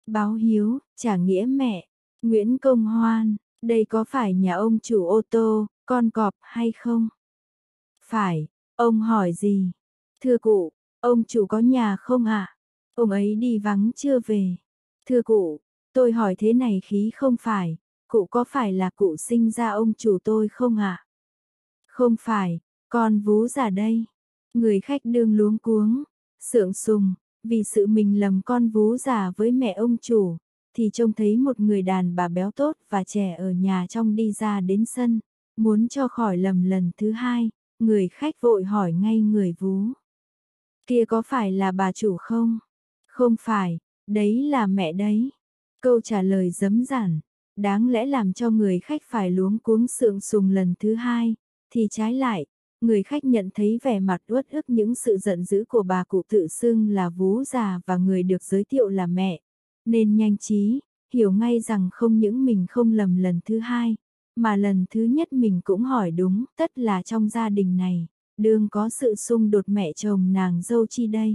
Báo hiếu, trả nghĩa mẹ. Nguyễn Công Hoan, đây có phải nhà ông chủ ô tô, con cọp hay không? Phải, ông hỏi gì? Thưa cụ, ông chủ có nhà không ạ? Ông ấy đi vắng chưa về. Thưa cụ, tôi hỏi thế này khí không phải, cụ có phải là cụ sinh ra ông chủ tôi không ạ? Không phải, con vú già đây. Người khách đương luống cuống, sượng sùng, vì sự mình lầm con vú già với mẹ ông chủ, thì trông thấy một người đàn bà béo tốt và trẻ ở nhà trong đi ra đến sân, muốn cho khỏi lầm lần thứ hai, người khách vội hỏi ngay người vú. Kia có phải là bà chủ không? Không phải, đấy là mẹ đấy. Câu trả lời rấm rản, đáng lẽ làm cho người khách phải luống cuống sượng sùng lần thứ hai, thì trái lại, người khách nhận thấy vẻ mặt uất ức những sự giận dữ của bà cụ tự xưng là vú già và người được giới thiệu là mẹ, nên nhanh trí, hiểu ngay rằng không những mình không lầm lần thứ hai, mà lần thứ nhất mình cũng hỏi đúng, tất là trong gia đình này, đương có sự xung đột mẹ chồng nàng dâu chi đây.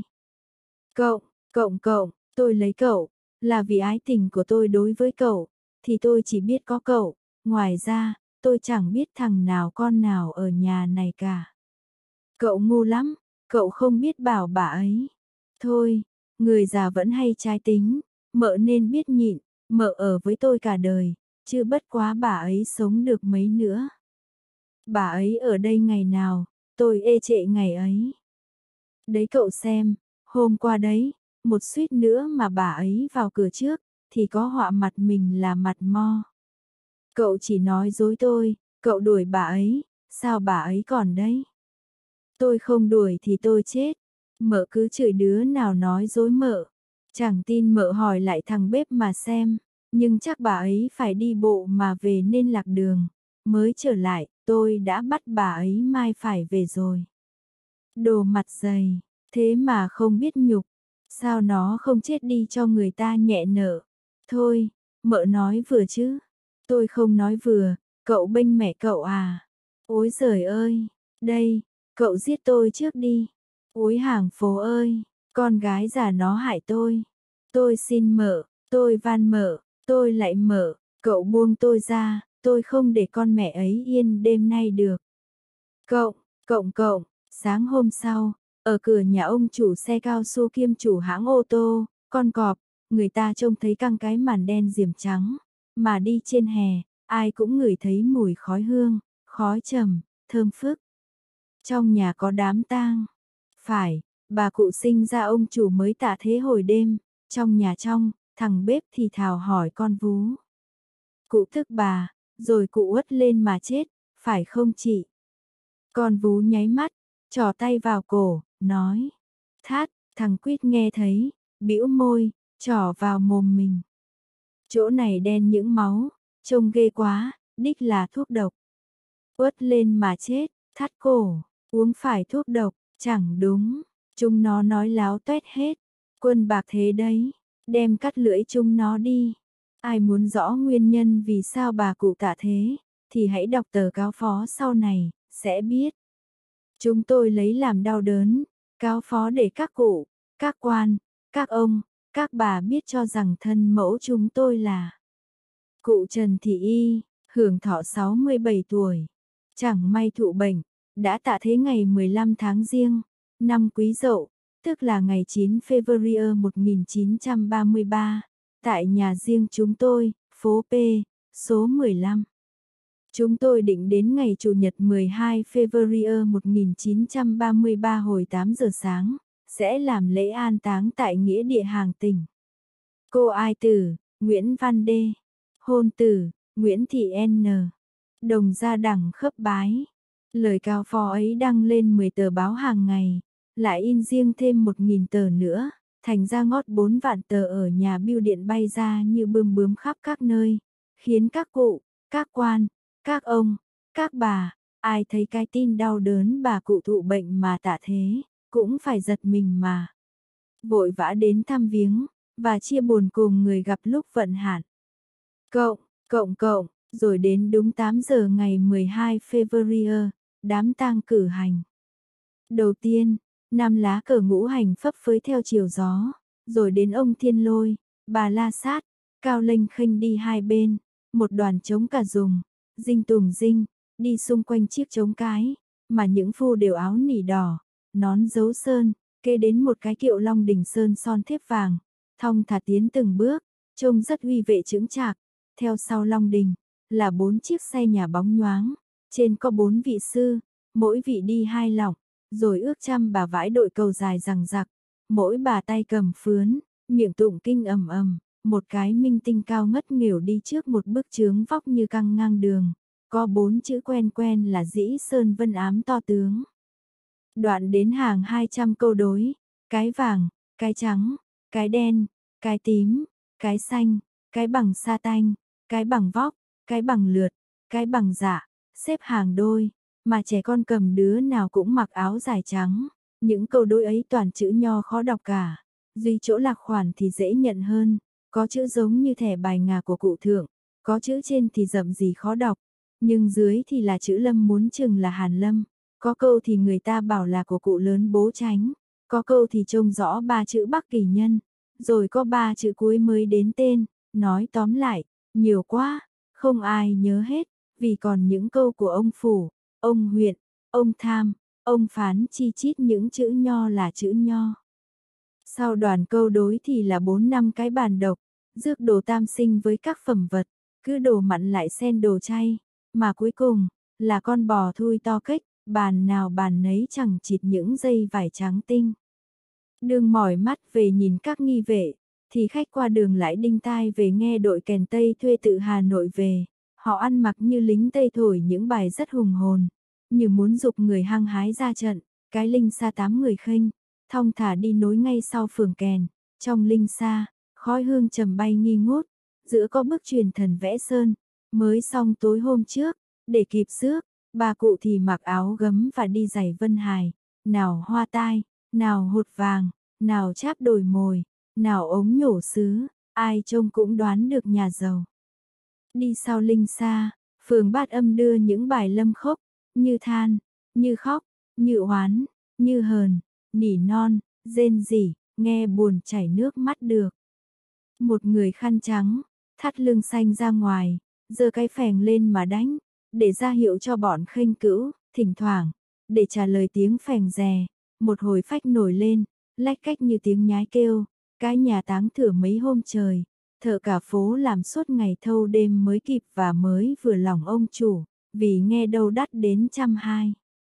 Cậu, tôi lấy cậu, là vì ái tình của tôi đối với cậu, thì tôi chỉ biết có cậu, ngoài ra, tôi chẳng biết thằng nào con nào ở nhà này cả. Cậu ngu lắm, cậu không biết bảo bà ấy. Thôi, người già vẫn hay trái tính, mợ nên biết nhịn, mợ ở với tôi cả đời, chứ bất quá bà ấy sống được mấy nữa. Bà ấy ở đây ngày nào, tôi ê trệ ngày ấy. Đấy cậu xem, hôm qua đấy, một suýt nữa mà bà ấy vào cửa trước, thì có họa mặt mình là mặt mo. Cậu chỉ nói dối tôi, cậu đuổi bà ấy, sao bà ấy còn đấy? Tôi không đuổi thì tôi chết. Mợ cứ chửi đứa nào nói dối mợ. Chẳng tin mợ hỏi lại thằng bếp mà xem, nhưng chắc bà ấy phải đi bộ mà về nên lạc đường. Mới trở lại, tôi đã bắt bà ấy mai phải về rồi. Đồ mặt dày, thế mà không biết nhục, sao nó không chết đi cho người ta nhẹ nợ. Thôi, mợ nói vừa chứ. Tôi không nói vừa, cậu bênh mẹ cậu à. Ôi giời ơi, đây, cậu giết tôi trước đi. Ôi hàng phố ơi, con gái già nó hại tôi. Tôi xin mợ, tôi van mợ, tôi lại mợ, cậu buông tôi ra, tôi không để con mẹ ấy yên đêm nay được. Cậu, sáng hôm sau, ở cửa nhà ông chủ xe cao su kiêm chủ hãng ô tô, con cọp, người ta trông thấy căng cái màn đen diềm trắng, mà đi trên hè, ai cũng ngửi thấy mùi khói hương, khói trầm, thơm phức. Trong nhà có đám tang. Phải, bà cụ sinh ra ông chủ mới tạ thế hồi đêm, trong nhà trong, thằng bếp thì thào hỏi con vú. Cụ thức bà, rồi cụ uất lên mà chết, phải không chị? Con vú nháy mắt, trỏ tay vào cổ, nói. Thát, thằng quýt nghe thấy, bĩu môi, trỏ vào mồm mình. Chỗ này đen những máu, trông ghê quá, đích là thuốc độc. Uất lên mà chết, thắt cổ, uống phải thuốc độc, chẳng đúng. Chúng nó nói láo toét hết. Quân bạc thế đấy, đem cắt lưỡi chúng nó đi. Ai muốn rõ nguyên nhân vì sao bà cụ tạ thế, thì hãy đọc tờ cáo phó sau này, sẽ biết. Chúng tôi lấy làm đau đớn, cáo phó để các cụ, các quan, các ông, các bà biết cho rằng thân mẫu chúng tôi là cụ Trần Thị Y, hưởng thọ 67 tuổi, chẳng may thụ bệnh, đã tạ thế ngày 15 tháng Giêng, năm Quý Dậu, tức là ngày 9 February 1933, tại nhà riêng chúng tôi, phố P, số 15. Chúng tôi định đến ngày Chủ nhật 12 February 1933 hồi 8 giờ sáng, sẽ làm lễ an táng tại nghĩa địa Hàng Tỉnh. Cô ai tử, Nguyễn Văn Đê. Hôn tử, Nguyễn Thị N. Đồng gia đẳng khấp bái. Lời cáo phó ấy đăng lên 10 tờ báo hàng ngày, lại in riêng thêm 1.000 tờ nữa, thành ra ngót 4 vạn tờ ở nhà bưu điện bay ra như bươm bướm khắp các nơi, khiến các cụ, các quan, các ông, các bà, ai thấy cái tin đau đớn bà cụ thụ bệnh mà tạ thế, cũng phải giật mình mà. Vội vã đến thăm viếng, và chia buồn cùng người gặp lúc vận hạn. Cộng, rồi đến đúng 8 giờ ngày 12 February, đám tang cử hành. Đầu tiên, 5 lá cờ ngũ hành phấp phới theo chiều gió, rồi đến ông Thiên Lôi, Bà la sát, cao lênh khênh đi hai bên, một đoàn trống cả dùng, dinh tùng dinh, đi xung quanh chiếc trống cái, mà những phu đều áo nỉ đỏ, nón dấu sơn, kê đến một cái kiệu long đỉnh sơn son thép vàng, thong thả tiến từng bước, trông rất uy vệ chững chạc. Theo sau long đình là 4 chiếc xe nhà bóng nhoáng, trên có 4 vị sư, mỗi vị đi 2 lọng, rồi ước trăm bà vãi đội cầu dài rằng rặc, mỗi bà tay cầm phướn, miệng tụng kinh ầm ầm, một cái minh tinh cao ngất nghỉu đi trước một bức chướng vóc như căng ngang đường, có 4 chữ quen quen là Dĩ Sơn Vân Ám to tướng. Đoạn đến hàng 200 câu đối, cái vàng, cái trắng, cái đen, cái tím, cái xanh, cái bằng sa tanh, cái bằng vóc, cái bằng lượt, cái bằng dạ, xếp hàng đôi, mà trẻ con cầm đứa nào cũng mặc áo dài trắng, những câu đối ấy toàn chữ nho khó đọc cả, duy chỗ lạc khoản thì dễ nhận hơn, có chữ giống như thẻ bài ngà của cụ thượng, có chữ trên thì rậm gì khó đọc, nhưng dưới thì là chữ Lâm muốn chừng là Hàn Lâm, có câu thì người ta bảo là của cụ lớn bố Tránh, có câu thì trông rõ 3 chữ Bắc Kỳ Nhân, rồi có 3 chữ cuối mới đến tên, nói tóm lại, nhiều quá, không ai nhớ hết, vì còn những câu của ông Phủ, ông Huyện, ông Tham, ông Phán chi chít những chữ nho là chữ nho. Sau đoàn câu đối thì là 4-5 cái bàn độc, rước đồ tam sinh với các phẩm vật, cứ đồ mặn lại xen đồ chay, mà cuối cùng là con bò thui to kếch, bàn nào bàn nấy chẳng chịt những dây vải trắng tinh. Đường mỏi mắt về nhìn các nghi vệ, thì khách qua đường lại đinh tai về nghe đội kèn Tây thuê từ Hà Nội về, họ ăn mặc như lính Tây thổi những bài rất hùng hồn, như muốn dục người hăng hái ra trận, cái linh xa 8 người khênh, thong thả đi nối ngay sau phường kèn, trong linh xa, khói hương trầm bay nghi ngút, giữa có bức truyền thần vẽ sơn, mới xong tối hôm trước, để kịp rước, bà cụ thì mặc áo gấm và đi giày vân hài, nào hoa tai, nào hột vàng, nào cháp đồi mồi, nào ống nhổ sứ, ai trông cũng đoán được nhà giàu. Đi sau linh xa, phường Bát Âm đưa những bài lâm khốc, như than, như khóc, như oán, như hờn, nỉ non, rên rỉ, nghe buồn chảy nước mắt được. Một người khăn trắng, thắt lưng xanh ra ngoài, giơ cái phèn lên mà đánh, để ra hiệu cho bọn khênh cữu, thỉnh thoảng, để trả lời tiếng phèn rè, một hồi phách nổi lên, lách cách như tiếng nhái kêu, cái nhà táng thửa mấy hôm trời, thợ cả phố làm suốt ngày thâu đêm mới kịp và mới vừa lòng ông chủ, vì nghe đâu đắt đến 120.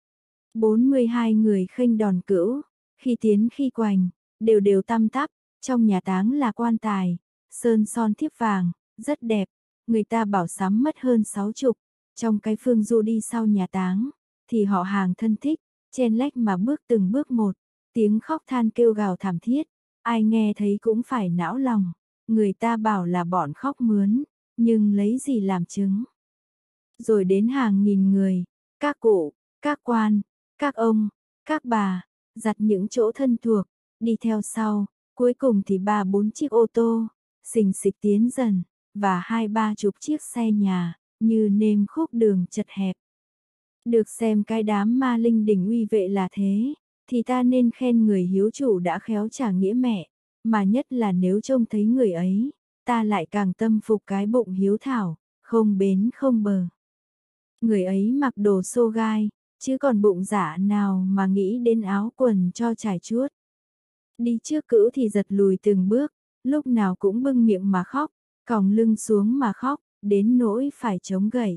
42 người khênh đòn cữu, khi tiến khi quành, đều đều tăm tắp, trong nhà táng là quan tài, sơn son thiếp vàng, rất đẹp, người ta bảo sắm mất hơn 60, trong cái phương du đi sau nhà táng, thì họ hàng thân thích, chen lách mà bước từng bước một, tiếng khóc than kêu gào thảm thiết, ai nghe thấy cũng phải não lòng, người ta bảo là bọn khóc mướn, nhưng lấy gì làm chứng. Rồi đến hàng nghìn người, các cụ, các quan, các ông, các bà, giặt những chỗ thân thuộc, đi theo sau, cuối cùng thì 3-4 chiếc ô tô, xình xịch tiến dần, và 2-30 chiếc xe nhà, như nêm khúc đường chật hẹp. Được xem cái đám ma linh đỉnh uy vệ là thế, thì ta nên khen người hiếu chủ đã khéo trả nghĩa mẹ, mà nhất là nếu trông thấy người ấy, ta lại càng tâm phục cái bụng hiếu thảo, không bến không bờ. Người ấy mặc đồ xô gai, chứ còn bụng dạ nào mà nghĩ đến áo quần cho trải chuốt. Đi trước cữu thì giật lùi từng bước, lúc nào cũng bưng miệng mà khóc, còng lưng xuống mà khóc, đến nỗi phải chống gậy.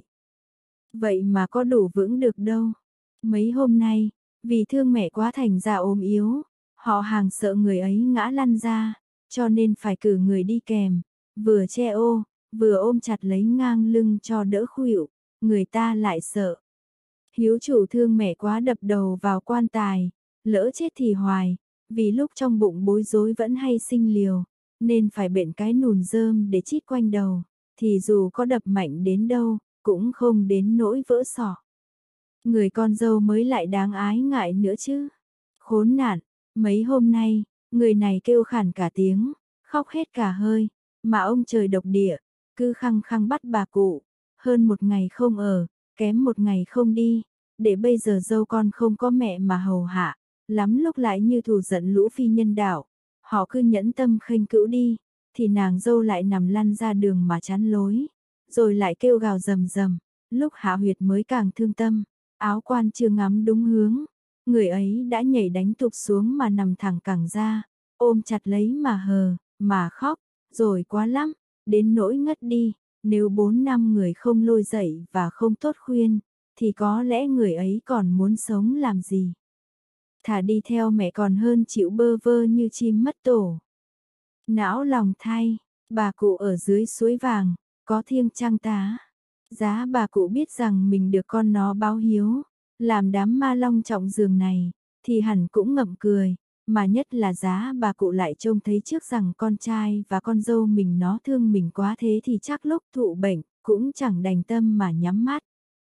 Vậy mà có đủ vững được đâu. Mấy hôm nay, vì thương mẹ quá thành ra ốm yếu, họ hàng sợ người ấy ngã lăn ra, cho nên phải cử người đi kèm, vừa che ô, vừa ôm chặt lấy ngang lưng cho đỡ khuỵu, người ta lại sợ. Hiếu chủ thương mẹ quá đập đầu vào quan tài, lỡ chết thì hoài, vì lúc trong bụng bối rối vẫn hay sinh liều, nên phải bện cái nùn rơm để chít quanh đầu, thì dù có đập mạnh đến đâu, cũng không đến nỗi vỡ sọ. Người con dâu mới lại đáng ái ngại nữa chứ. Khốn nạn, mấy hôm nay, người này kêu khản cả tiếng, khóc hết cả hơi, mà ông trời độc địa, cứ khăng khăng bắt bà cụ, hơn một ngày không ở, kém một ngày không đi, để bây giờ dâu con không có mẹ mà hầu hạ, lắm lúc lại như thù giận lũ phi nhân đạo, họ cứ nhẫn tâm khênh cữu đi, thì nàng dâu lại nằm lăn ra đường mà chắn lối, rồi lại kêu gào rầm rầm, lúc Hạ Huyệt mới càng thương tâm, áo quan chưa ngắm đúng hướng, người ấy đã nhảy đánh tụt xuống mà nằm thẳng cẳng ra, ôm chặt lấy mà hờ, mà khóc, rồi quá lắm, đến nỗi ngất đi, nếu 4 năm người không lôi dậy và không tốt khuyên, thì có lẽ người ấy còn muốn sống làm gì. Thà đi theo mẹ còn hơn chịu bơ vơ như chim mất tổ. Não lòng thay, bà cụ ở dưới suối vàng, có thiêng trăng tá. Giá bà cụ biết rằng mình được con nó báo hiếu, làm đám ma long trọng giường này, thì hẳn cũng ngậm cười, mà nhất là giá bà cụ lại trông thấy trước rằng con trai và con dâu mình nó thương mình quá thế thì chắc lúc thụ bệnh, cũng chẳng đành tâm mà nhắm mắt.